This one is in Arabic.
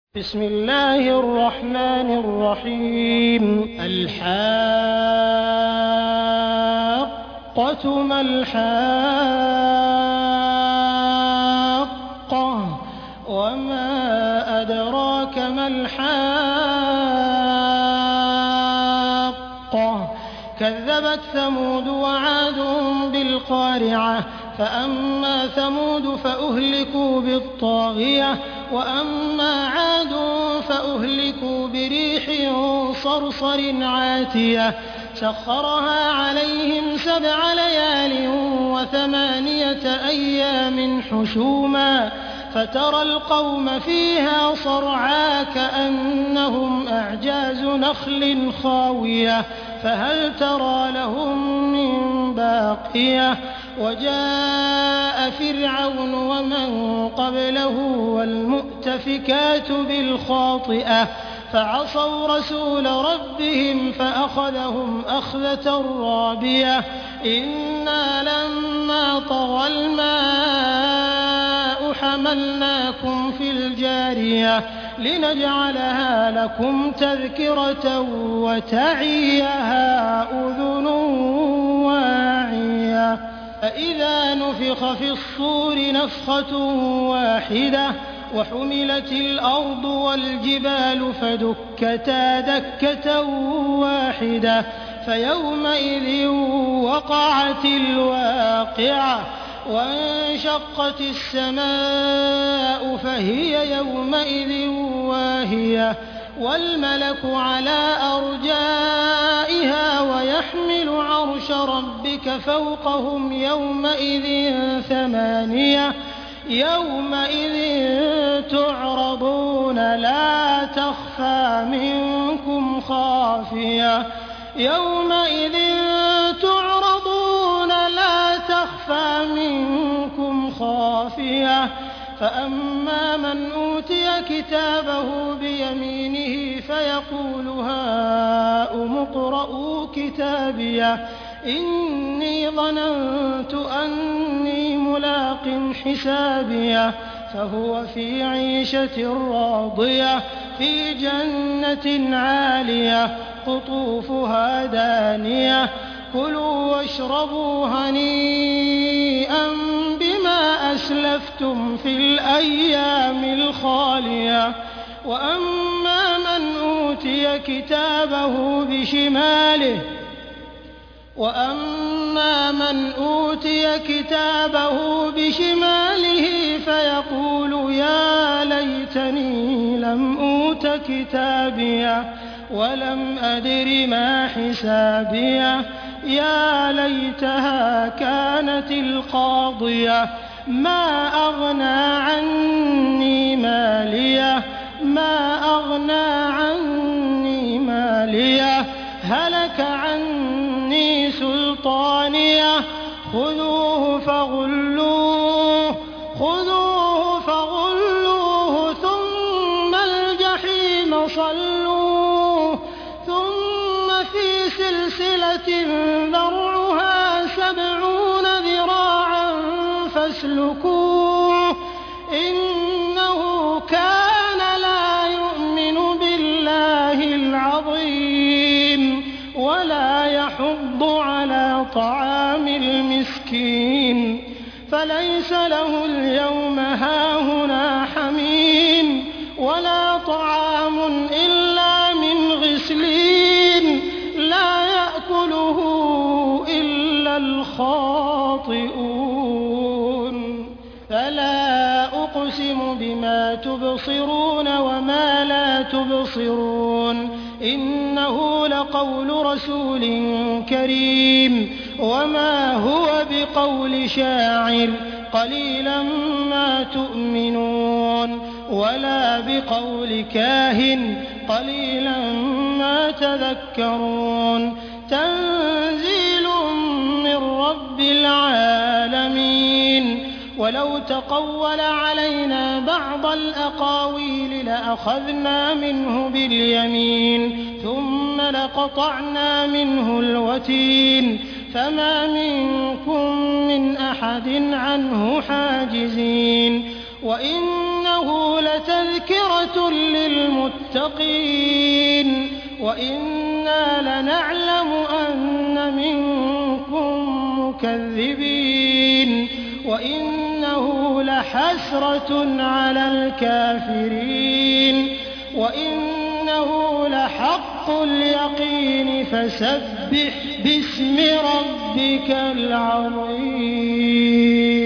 بسم الله الرحمن الرحيم. الحاقة ما الحاقة وما أدراك ما الحاقة كذبت ثمود وعاد بالقارعة فأما ثمود فأهلكوا بالطاغية وأما عاد فأهلكوا بريح صرصر عاتية سخرها عليهم 7 ليال و8 أيام حسوما فترى القوم فيها صرعى كأنهم أعجاز نخل خاوية فهل ترى لهم من باقية وجاء فرعون ومن قبله والمؤتفكات بالخاطئة فعصوا رسول ربهم فأخذهم أخذة رابية إنا لما طغى الماء حملناكم في الجارية لنجعلها لكم تذكرة وتعيها أذن واعية فإذا نفخ في الصور نفخة واحدة وحملت الأرض والجبال فدكتا دكة واحدة فيومئذ وقعت الواقعة وانشقت السماء فهي يومئذ واهية والملك على أرجائها ويحمل عرش ربك فوقهم يومئذ 8 يومئذ تعرضون لا تخفى منكم خافية يومئذ تعرضون لا تخفى منكم خافية فأما من أوتي كتابه بيمينه فيقول هاؤم اقرءوا كتابيه إني ظننت أني ملاق حسابيه فهو في عيشة راضية في جنة عالية قطوفها دانية كلوا واشربوا هنيئا بما أسلفتم في الأيام الخالية وأما من أوتي كتابه بشماله فيقول يا ليتني لم أوت كتابيه ولم أدر ما حسابيه يا ليتها كانت القاضية ما أغنى عني ماليه هلك عني سلطانيه خذوه فغلوه ثم الجحيم صلوه ثم في سلسلة ذرعها 70 ذراعا فاسلكوه إنه كان لا يؤمن بالله العظيم ولا يحض على طعام المسكين فليس له اليوم هاهنا حميم ولا طعام إلا من غسلين لا يأكله إلا الخاطئون فلا أقسم بما تبصرون وما لا تبصرون إنه لقول رسول كريم وما هو بقول شاعر قليلا ما تؤمنون ولا بقول كاهن قليلا ما تذكرون تنزيل من رب العالمين ولو تقول علينا بعض الأقاويل لأخذنا منه باليمين ثم لقطعنا منه الوتين فما منكم من أحد عنه حاجزين وإنه لتذكرة للمتقين وإنا لنعلم أن منكم مكذبين وإنه لحسرة على الكافرين وإنه لحق اليقين فسبح باسم ربك العظيم.